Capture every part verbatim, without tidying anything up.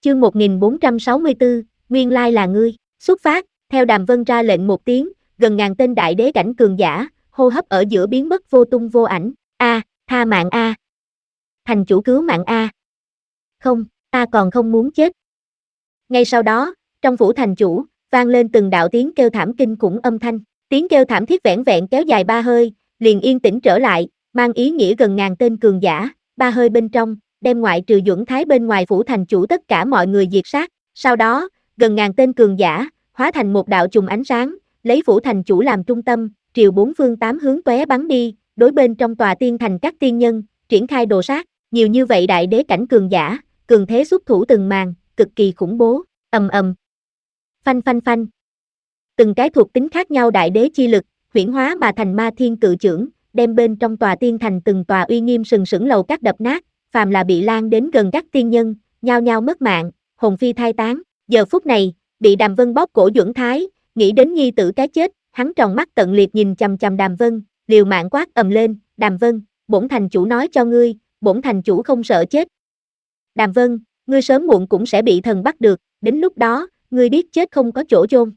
Chương một nghìn bốn trăm sáu mươi tư, nguyên lai là ngươi, xuất phát, theo Đàm Vân ra lệnh một tiếng, gần ngàn tên đại đế cảnh cường giả, hô hấp ở giữa biến mất vô tung vô ảnh. A, tha mạng a. Thành chủ cứu mạng a. Không, ta còn không muốn chết. Ngay sau đó, trong phủ thành chủ, vang lên từng đạo tiếng kêu thảm kinh khủng âm thanh. Tiếng kêu thảm thiết vẻn vẹn kéo dài ba hơi, liền yên tĩnh trở lại, mang ý nghĩa gần ngàn tên cường giả, ba hơi bên trong, đem ngoại trừ Duẩn Thái bên ngoài phủ thành chủ tất cả mọi người diệt sát. Sau đó, gần ngàn tên cường giả, hóa thành một đạo chùm ánh sáng, lấy phủ thành chủ làm trung tâm, triều bốn phương tám hướng tóe bắn đi, đối bên trong tòa tiên thành các tiên nhân, triển khai đồ sát. Nhiều như vậy đại đế cảnh cường giả, cường thế xuất thủ từng màn, cực kỳ khủng bố. Ầm ầm, phanh phanh phanh. Từng cái thuộc tính khác nhau đại đế chi lực, huyễn hóa mà thành ma thiên cự chưởng, đem bên trong tòa tiên thành từng tòa uy nghiêm sừng sững lầu các đập nát, phàm là bị lan đến gần các tiên nhân, nhao nhao mất mạng, hồn phi thai tán. Giờ phút này, bị Đàm Vân bóp cổ Duẩn Thái, nghĩ đến nhi tử cái chết, hắn tròng mắt tận liệt nhìn chằm chằm Đàm Vân, liều mạng quát ầm lên, "Đàm Vân, bổn thành chủ nói cho ngươi, bổn thành chủ không sợ chết. Đàm Vân, ngươi sớm muộn cũng sẽ bị thần bắt được, đến lúc đó, ngươi biết chết không có chỗ chôn."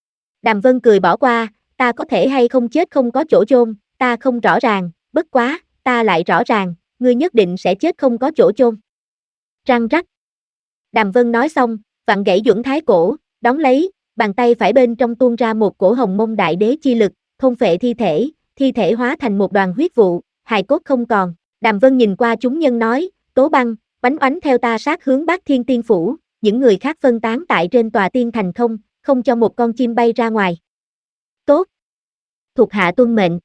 Đàm Vân cười bỏ qua, "Ta có thể hay không chết không có chỗ chôn, ta không rõ ràng, bất quá, ta lại rõ ràng, ngươi nhất định sẽ chết không có chỗ chôn." Răng rắc. Đàm Vân nói xong, vặn gãy Duẩn Thái cổ, đón lấy, bàn tay phải bên trong tuôn ra một cổ hồng mông đại đế chi lực, thôn phệ thi thể, thi thể hóa thành một đoàn huyết vụ, hài cốt không còn. Đàm Vân nhìn qua chúng nhân nói, "Tố Băng, Oánh Oánh theo ta sát hướng Bát Thiên Tiên Phủ, những người khác phân tán tại trên tòa tiên thành không, không cho một con chim bay ra ngoài." "Tốt." Thuộc hạ tuân mệnh.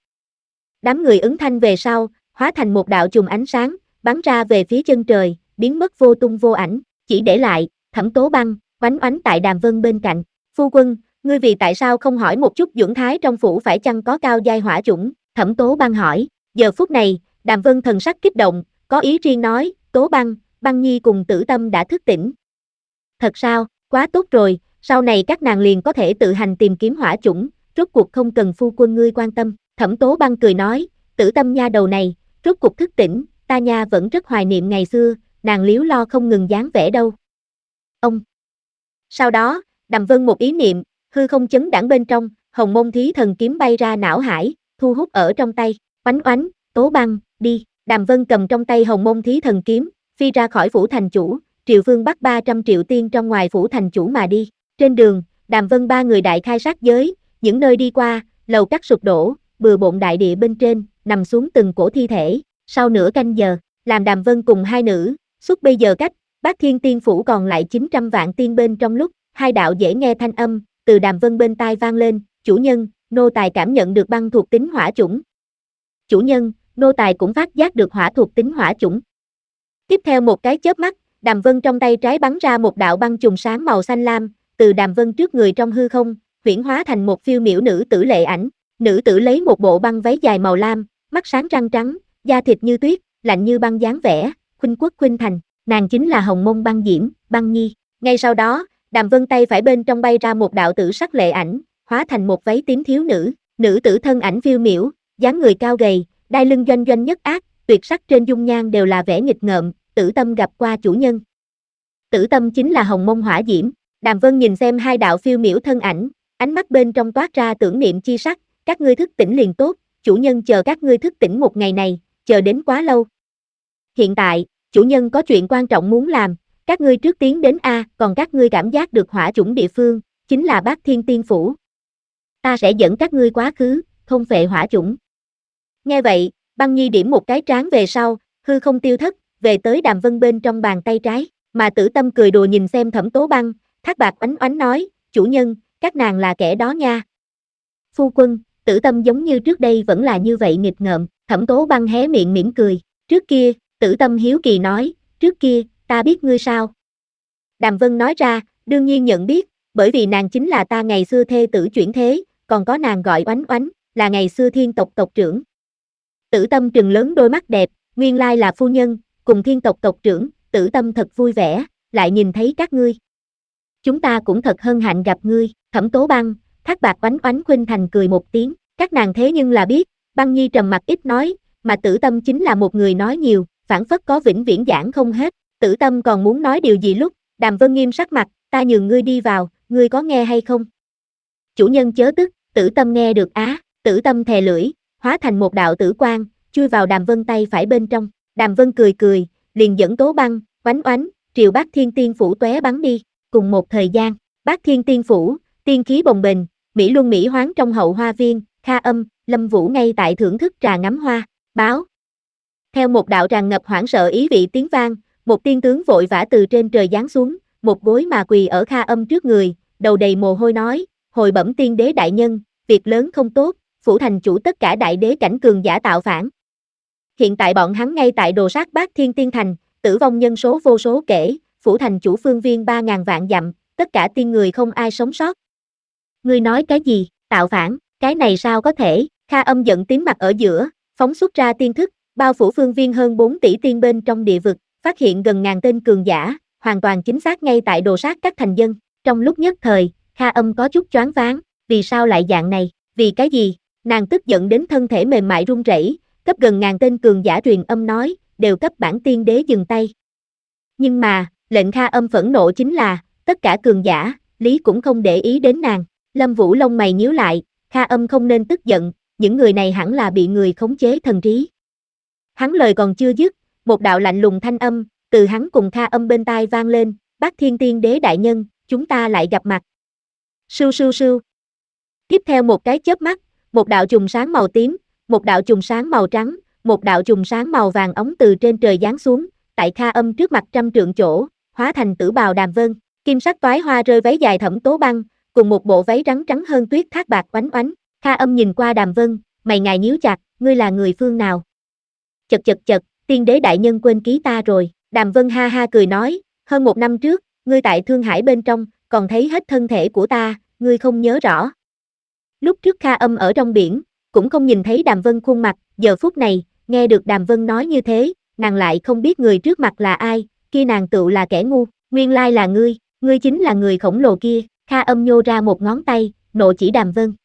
Đám người ứng thanh về sau, hóa thành một đạo chùm ánh sáng, bắn ra về phía chân trời, biến mất vô tung vô ảnh, chỉ để lại Thẩm Tố Băng, Oánh Oánh tại Đàm Vân bên cạnh. "Phu quân, ngươi vì tại sao không hỏi một chút Duẩn Thái trong phủ phải chăng có cao giai hỏa chủng?" Thẩm Tố Băng hỏi. Giờ phút này, Đàm Vân thần sắc kích động, có ý riêng nói, "Tố Băng, Băng Nhi cùng Tử Tâm đã thức tỉnh." "Thật sao, quá tốt rồi, sau này các nàng liền có thể tự hành tìm kiếm hỏa chủng, rốt cuộc không cần phu quân ngươi quan tâm." Thẩm Tố Băng cười nói, "Tử Tâm nha đầu này, rốt cuộc thức tỉnh, ta nha vẫn rất hoài niệm ngày xưa, nàng liếu lo không ngừng dáng vẻ đâu." Ông. Sau đó, Đàm Vân một ý niệm, hư không chấn đãng bên trong, hồng mông thí thần kiếm bay ra não hải, thu hút ở trong tay. "Oánh Oánh, Tố Băng, đi." Đàm Vân cầm trong tay hồng mông thí thần kiếm, phi ra khỏi phủ thành chủ, triều vương bắt ba trăm triệu tiên trong ngoài phủ thành chủ mà đi. Trên đường, Đàm Vân ba người đại khai sát giới, những nơi đi qua, lầu các sụp đổ, bừa bộn đại địa bên trên, nằm xuống từng cổ thi thể. Sau nửa canh giờ, làm Đàm Vân cùng hai nữ, suốt bây giờ cách, Bát Thiên Tiên Phủ còn lại chín trăm vạn tiên bên trong lúc, hai đạo dễ nghe thanh âm, từ Đàm Vân bên tai vang lên, "Chủ nhân, nô tài cảm nhận được băng thuộc tính hỏa chủng." "Chủ nhân, nô tài cũng phát giác được hỏa thuộc tính hỏa chủng." Tiếp theo một cái chớp mắt, Đàm Vân trong tay trái bắn ra một đạo băng chùm sáng màu xanh lam, từ Đàm Vân trước người trong hư không, huyễn hóa thành một phiêu miểu nữ tử lệ ảnh. Nữ tử lấy một bộ băng váy dài màu lam, mắt sáng răng trắng, da thịt như tuyết, lạnh như băng dáng vẻ, khuynh quốc khuynh thành, nàng chính là Hồng Mông Băng Diễm, Băng Nhi. Ngay sau đó, Đàm Vân tay phải bên trong bay ra một đạo tử sắc lệ ảnh, hóa thành một váy tím thiếu nữ, nữ tử thân ảnh phiêu miểu, dáng người cao gầy, đai lưng doanh doanh nhất ác, tuyệt sắc trên dung nhan đều là vẻ nghịch ngợm. "Tử Tâm gặp qua chủ nhân." Tử Tâm chính là Hồng Mông Hỏa Diễm. Đàm Vân nhìn xem hai đạo phiêu miểu thân ảnh, ánh mắt bên trong toát ra tưởng niệm chi sắc, "Các ngươi thức tỉnh liền tốt, chủ nhân chờ các ngươi thức tỉnh một ngày này, chờ đến quá lâu. Hiện tại, chủ nhân có chuyện quan trọng muốn làm, các ngươi trước tiến đến a, còn các ngươi cảm giác được hỏa chủng địa phương, chính là Bát Thiên Tiên Phủ. Ta sẽ dẫn các ngươi quá khứ, thôn phệ hỏa chủng." Nghe vậy, Băng Nhi điểm một cái trán về sau, hư không tiêu thất, về tới Đàm Vân bên trong bàn tay trái, mà Tử Tâm cười đùa nhìn xem Thẩm Tố Băng, thác bạc oánh oánh nói, "Chủ nhân, các nàng là kẻ đó nha." "Phu quân, Tử Tâm giống như trước đây vẫn là như vậy nghịch ngợm." Thẩm Tố Băng hé miệng mỉm cười, "Trước kia," Tử Tâm hiếu kỳ nói, "Trước kia, ta biết ngươi sao?" Đàm Vân nói ra, "Đương nhiên nhận biết, bởi vì nàng chính là ta ngày xưa thê tử chuyển thế, còn có nàng gọi Oánh Oánh, là ngày xưa thiên tộc tộc trưởng." Tử Tâm trừng lớn đôi mắt đẹp, "Nguyên lai là phu nhân, cùng thiên tộc tộc trưởng." Tử Tâm thật vui vẻ, "Lại nhìn thấy các ngươi. Chúng ta cũng thật hân hạnh gặp ngươi." Thẩm Tố Băng, Thác Bạc Oánh Oánh khuynh thành cười một tiếng, "Các nàng thế nhưng là biết." Băng Nhi trầm mặc ít nói, mà Tử Tâm chính là một người nói nhiều, phảng phất có vĩnh viễn giảng không hết. Tử Tâm còn muốn nói điều gì lúc, Đàm Vân nghiêm sắc mặt, ta nhường ngươi đi vào, ngươi có nghe hay không? Chủ nhân chớ tức, Tử Tâm nghe được á, Tử Tâm thè lưỡi, hóa thành một đạo tử quang, chui vào Đàm Vân tay phải bên trong. Đàm Vân cười cười, liền dẫn Tố Băng, Oánh Oánh, triều Bát Thiên Tiên Phủ tóe bắn đi. Cùng một thời gian, Bát Thiên Tiên Phủ, tiên khí bồng bềnh, Mỹ Luân Mỹ Hoán trong hậu hoa viên, Kha Âm, Lâm Vũ ngay tại thưởng thức trà ngắm hoa, báo. Theo một đạo tràn ngập hoảng sợ ý vị tiếng vang, một tiên tướng vội vã từ trên trời giáng xuống, một gối mà quỳ ở Kha Âm trước người, đầu đầy mồ hôi nói, hồi bẩm tiên đế đại nhân, việc lớn không tốt, phủ thành chủ tất cả đại đế cảnh cường giả tạo phản. Hiện tại bọn hắn ngay tại đồ sát Bát Thiên Tiên Thành, tử vong nhân số vô số kể, phủ thành chủ phương viên ba ngàn vạn dặm, tất cả tiên người không ai sống sót. Ngươi nói cái gì, tạo phản, cái này sao có thể, Kha Âm giận tím mặt ở giữa, phóng xuất ra tiên thức, bao phủ phương viên hơn bốn tỷ tiên bên trong địa vực, phát hiện gần ngàn tên cường giả, hoàn toàn chính xác ngay tại đồ sát các thành dân. Trong lúc nhất thời, Kha Âm có chút choáng váng, vì sao lại dạng này, vì cái gì, nàng tức giận đến thân thể mềm mại run rẩy, cấp gần ngàn tên cường giả truyền âm nói, đều cấp bản tiên đế dừng tay. Nhưng mà, lệnh Kha Âm phẫn nộ chính là, tất cả cường giả, lý cũng không để ý đến nàng. Lâm Vũ lông mày nhíu lại, Kha Âm không nên tức giận, những người này hẳn là bị người khống chế thần trí. Hắn lời còn chưa dứt, một đạo lạnh lùng thanh âm, từ hắn cùng Kha Âm bên tai vang lên, Bát Thiên Tiên Đế đại nhân, chúng ta lại gặp mặt. Sưu sưu sưu. Tiếp theo một cái chớp mắt, một đạo chùm sáng màu tím, một đạo chùm sáng màu trắng, một đạo chùm sáng màu vàng ống từ trên trời giáng xuống, tại Kha Âm trước mặt trăm trượng chỗ, hóa thành tử bào Đàm Vân, kim sắc toái hoa rơi váy dài Thẩm Tố Băng, cùng một bộ váy trắng trắng hơn tuyết thác bạc Oánh Oánh. Kha Âm nhìn qua Đàm Vân, mày ngài nhíu chặt, ngươi là người phương nào? Chật chật chật, tiên đế đại nhân quên ký ta rồi. Đàm Vân ha ha cười nói, hơn một năm trước, ngươi tại Thương Hải bên trong, còn thấy hết thân thể của ta, ngươi không nhớ rõ. Lúc trước Kha Âm ở trong biển, cũng không nhìn thấy Đàm Vân khuôn mặt, giờ phút này, nghe được Đàm Vân nói như thế, nàng lại không biết người trước mặt là ai, kia nàng tựu là kẻ ngu, nguyên lai là ngươi, ngươi chính là người khổng lồ kia. Kha Âm nhô ra một ngón tay, nộ chỉ Đàm Vân.